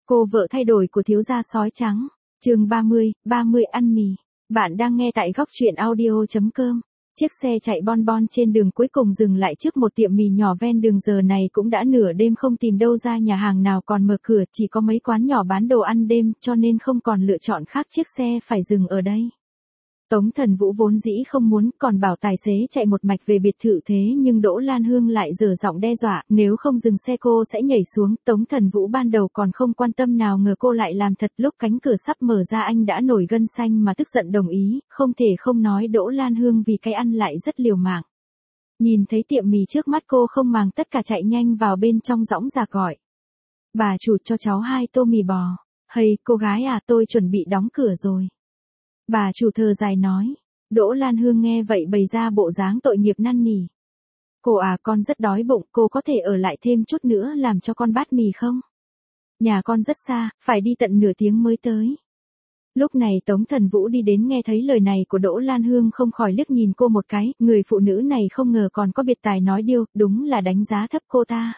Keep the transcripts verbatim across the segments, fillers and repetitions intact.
Cô vợ thay đổi của thiếu gia sói trắng. Chương ba mươi, ba mươi ăn mì. Bạn đang nghe tại góc truyện audio chấm com. Chiếc xe chạy bon bon trên đường cuối cùng dừng lại trước một tiệm mì nhỏ ven đường, giờ này cũng đã nửa đêm không tìm đâu ra nhà hàng nào còn mở cửa, chỉ có mấy quán nhỏ bán đồ ăn đêm, cho nên không còn lựa chọn khác, chiếc xe phải dừng ở đây. Tống Thần Vũ vốn dĩ không muốn, còn bảo tài xế chạy một mạch về biệt thự, thế nhưng Đỗ Lan Hương lại giở giọng đe dọa, nếu không dừng xe cô sẽ nhảy xuống. Tống Thần Vũ ban đầu còn không quan tâm, nào ngờ cô lại làm thật, lúc cánh cửa sắp mở ra anh đã nổi gân xanh mà tức giận đồng ý, không thể không nói Đỗ Lan Hương vì cái ăn lại rất liều mạng. Nhìn thấy tiệm mì trước mắt cô không màng tất cả chạy nhanh vào bên trong dõng dạc gọi. Bà chủ cho cháu hai tô mì bò. Hây cô gái à, tôi chuẩn bị đóng cửa rồi. Bà chủ thở dài nói. Đỗ Lan Hương nghe vậy bày ra bộ dáng tội nghiệp năn nỉ. Cô à, con rất đói bụng, cô có thể ở lại thêm chút nữa làm cho con bát mì không? Nhà con rất xa, phải đi tận nửa tiếng mới tới. Lúc này Tống Thần Vũ đi đến, nghe thấy lời này của Đỗ Lan Hương không khỏi liếc nhìn cô một cái, người phụ nữ này không ngờ còn có biệt tài nói điêu, đúng là đánh giá thấp cô ta.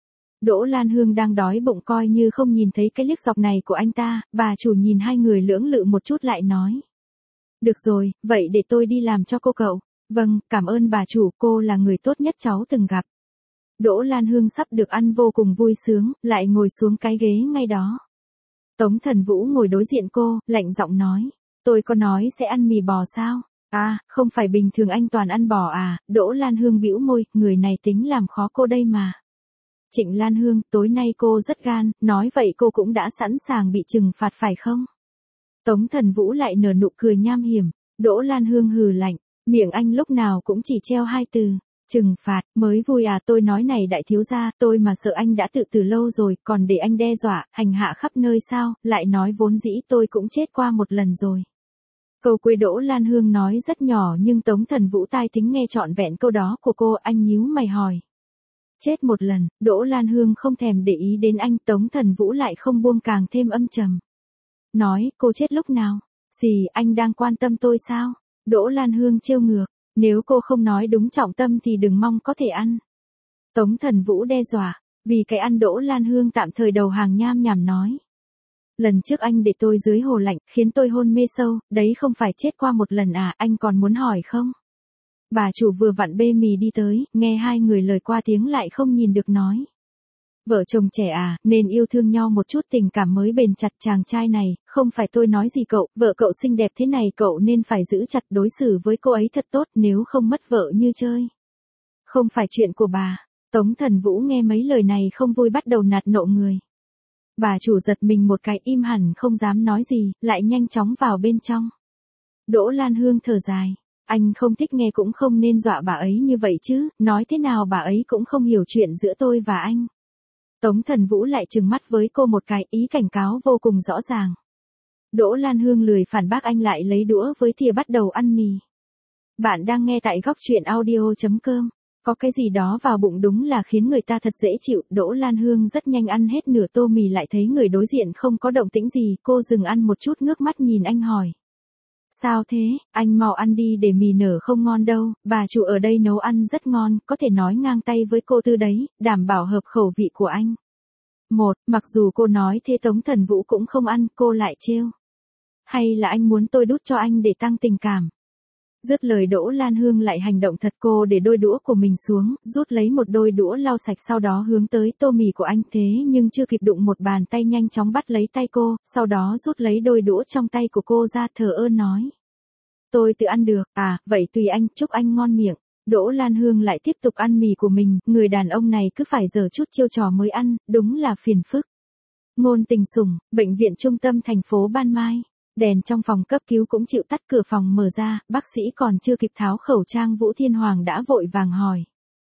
Đỗ Lan Hương đang đói bụng coi như không nhìn thấy cái liếc dọc này của anh ta, bà chủ nhìn hai người lưỡng lự một chút lại nói. Được rồi, vậy để tôi đi làm cho cô cậu. Vâng, cảm ơn bà chủ, cô là người tốt nhất cháu từng gặp. Đỗ Lan Hương sắp được ăn vô cùng vui sướng, lại ngồi xuống cái ghế ngay đó. Tống Thần Vũ ngồi đối diện cô, lạnh giọng nói. Tôi có nói sẽ ăn mì bò sao? À, không phải bình thường anh toàn ăn bò à? Đỗ Lan Hương bĩu môi, người này tính làm khó cô đây mà. Trịnh Lan Hương, tối nay cô rất gan, nói vậy cô cũng đã sẵn sàng bị trừng phạt phải không? Tống Thần Vũ lại nở nụ cười nham hiểm. Đỗ Lan Hương hừ lạnh, miệng anh lúc nào cũng chỉ treo hai từ, trừng phạt, mới vui à? Tôi nói này đại thiếu gia, tôi mà sợ anh đã tự từ lâu rồi, còn để anh đe dọa, hành hạ khắp nơi sao? Lại nói vốn dĩ tôi cũng chết qua một lần rồi. Câu cuối Đỗ Lan Hương nói rất nhỏ nhưng Tống Thần Vũ tai thính nghe trọn vẹn câu đó của cô, anh nhíu mày hỏi. Chết một lần, Đỗ Lan Hương không thèm để ý đến anh, Tống Thần Vũ lại không buông, càng thêm âm trầm. Nói, cô chết lúc nào? Xì, anh đang quan tâm tôi sao? Đỗ Lan Hương trêu ngược, nếu cô không nói đúng trọng tâm thì đừng mong có thể ăn. Tống Thần Vũ đe dọa, vì cái ăn Đỗ Lan Hương tạm thời đầu hàng nham nhảm nói. Lần trước anh để tôi dưới hồ lạnh, khiến tôi hôn mê sâu, đấy không phải chết qua một lần à, anh còn muốn hỏi không? Bà chủ vừa vặn bê mì đi tới, nghe hai người lời qua tiếng lại không nhìn được nói. Vợ chồng trẻ à, nên yêu thương nhau một chút, tình cảm mới bền chặt. Chàng trai này, không phải tôi nói gì cậu, vợ cậu xinh đẹp thế này cậu nên phải giữ chặt, đối xử với cô ấy thật tốt, nếu không mất vợ như chơi. Không phải chuyện của bà. Tống Thần Vũ nghe mấy lời này không vui, bắt đầu nạt nộ người. Bà chủ giật mình một cái, im hẳn không dám nói gì, lại nhanh chóng vào bên trong. Đỗ Lan Hương thở dài. Anh không thích nghe cũng không nên dọa bà ấy như vậy chứ, nói thế nào bà ấy cũng không hiểu chuyện giữa tôi và anh. Tống Thần Vũ lại trừng mắt với cô một cái, ý cảnh cáo vô cùng rõ ràng. Đỗ Lan Hương lười phản bác, anh lại lấy đũa với thìa bắt đầu ăn mì. Bạn đang nghe tại góc truyện audio chấm com. Có cái gì đó vào bụng đúng là khiến người ta thật dễ chịu. Đỗ Lan Hương rất nhanh ăn hết nửa tô mì, lại thấy người đối diện không có động tĩnh gì, cô dừng ăn một chút, ngước mắt nhìn anh hỏi. Sao thế, anh mau ăn đi, để mì nở không ngon đâu, bà chủ ở đây nấu ăn rất ngon, có thể nói ngang tay với cô Tư đấy, đảm bảo hợp khẩu vị của anh. Một, mặc dù cô nói thế Tống Thần Vũ cũng không ăn, cô lại trêu. Hay là anh muốn tôi đút cho anh để tăng tình cảm? Dứt lời Đỗ Lan Hương lại hành động thật, cô để đôi đũa của mình xuống, rút lấy một đôi đũa lau sạch, sau đó hướng tới tô mì của anh, thế nhưng chưa kịp đụng một bàn tay nhanh chóng bắt lấy tay cô, sau đó rút lấy đôi đũa trong tay của cô ra, thờ ơ nói. Tôi tự ăn được, à, vậy tùy anh, chúc anh ngon miệng. Đỗ Lan Hương lại tiếp tục ăn mì của mình, người đàn ông này cứ phải giở chút chiêu trò mới ăn, đúng là phiền phức. Ngôn Tình Sủng, bệnh viện trung tâm thành phố Ban Mai. Đèn trong phòng cấp cứu cũng chịu tắt, cửa phòng mở ra, bác sĩ còn chưa kịp tháo khẩu trang, Vũ Thiên Hoàng đã vội vàng hỏi.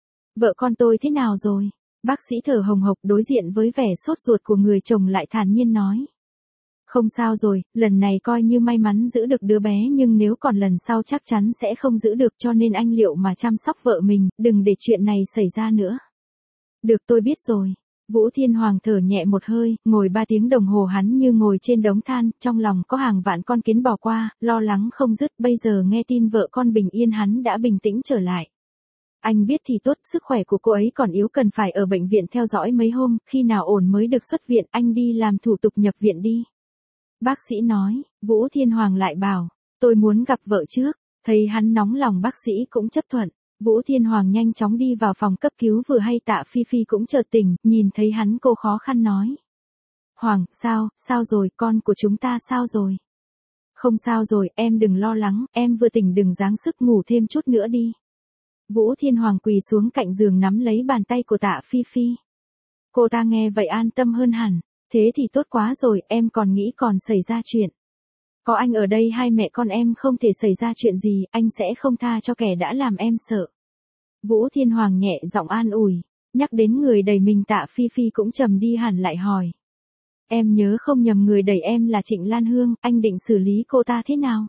Vợ con tôi thế nào rồi? Bác sĩ thở hồng hộc, đối diện với vẻ sốt ruột của người chồng lại thản nhiên nói. Không sao rồi, lần này coi như may mắn giữ được đứa bé, nhưng nếu còn lần sau chắc chắn sẽ không giữ được, cho nên anh liệu mà chăm sóc vợ mình, đừng để chuyện này xảy ra nữa. Được, tôi biết rồi. Vũ Thiên Hoàng thở nhẹ một hơi, ngồi ba tiếng đồng hồ hắn như ngồi trên đống than, trong lòng có hàng vạn con kiến bò qua, lo lắng không dứt, bây giờ nghe tin vợ con bình yên hắn đã bình tĩnh trở lại. Anh biết thì tốt, sức khỏe của cô ấy còn yếu cần phải ở bệnh viện theo dõi mấy hôm, khi nào ổn mới được xuất viện, anh đi làm thủ tục nhập viện đi. Bác sĩ nói, Vũ Thiên Hoàng lại bảo, tôi muốn gặp vợ trước, thấy hắn nóng lòng bác sĩ cũng chấp thuận. Vũ Thiên Hoàng nhanh chóng đi vào phòng cấp cứu vừa hay Tạ Phi Phi cũng chợt tỉnh, nhìn thấy hắn cô khó khăn nói. Hoàng, sao, sao rồi, con của chúng ta sao rồi? Không sao rồi, em đừng lo lắng, em vừa tỉnh đừng giáng sức ngủ thêm chút nữa đi. Vũ Thiên Hoàng quỳ xuống cạnh giường nắm lấy bàn tay của Tạ Phi Phi. Cô ta nghe vậy an tâm hơn hẳn, thế thì tốt quá rồi, em còn nghĩ còn xảy ra chuyện. Có anh ở đây hai mẹ con em không thể xảy ra chuyện gì, anh sẽ không tha cho kẻ đã làm em sợ. Vũ Thiên Hoàng nhẹ giọng an ủi, nhắc đến người đẩy mình Tạ Phi Phi cũng trầm đi hẳn lại hỏi. Em nhớ không nhầm người đẩy em là Trịnh Lan Hương, anh định xử lý cô ta thế nào?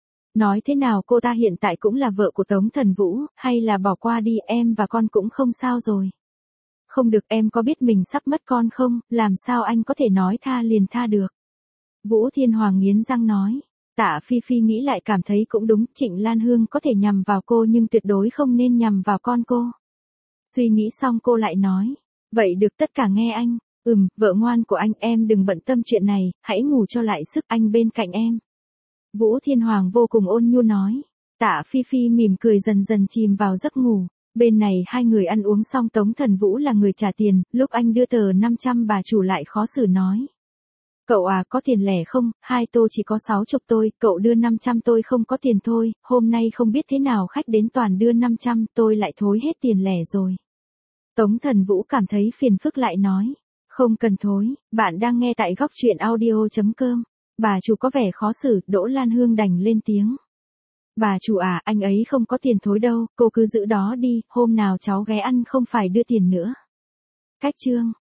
Nói thế nào cô ta hiện tại cũng là vợ của Tống Thần Vũ, hay là bỏ qua đi, em và con cũng không sao rồi. Không được, em có biết mình sắp mất con không, làm sao anh có thể nói tha liền tha được. Vũ Thiên Hoàng nghiến răng nói, Tạ Phi Phi nghĩ lại cảm thấy cũng đúng, Trịnh Lan Hương có thể nhằm vào cô nhưng tuyệt đối không nên nhằm vào con cô. Suy nghĩ xong cô lại nói, vậy được tất cả nghe anh, ừm, vợ ngoan của anh, em đừng bận tâm chuyện này, hãy ngủ cho lại sức, anh bên cạnh em. Vũ Thiên Hoàng vô cùng ôn nhu nói, Tạ Phi Phi mỉm cười dần dần chìm vào giấc ngủ. Bên này hai người ăn uống xong Tống Thần Vũ là người trả tiền, lúc anh đưa tờ năm trăm bà chủ lại khó xử nói. Cậu à, có tiền lẻ không, hai tô chỉ có sáu chục tôi, cậu đưa năm trăm tôi không có tiền thôi, hôm nay không biết thế nào khách đến toàn đưa năm trăm, tôi lại thối hết tiền lẻ rồi. Tống Thần Vũ cảm thấy phiền phức lại nói, không cần thối, bạn đang nghe tại góc truyện audio chấm com. Bà chủ có vẻ khó xử, Đỗ Lan Hương đành lên tiếng. Bà chủ à, anh ấy không có tiền thối đâu, cô cứ giữ đó đi, hôm nào cháu ghé ăn không phải đưa tiền nữa. Cách chương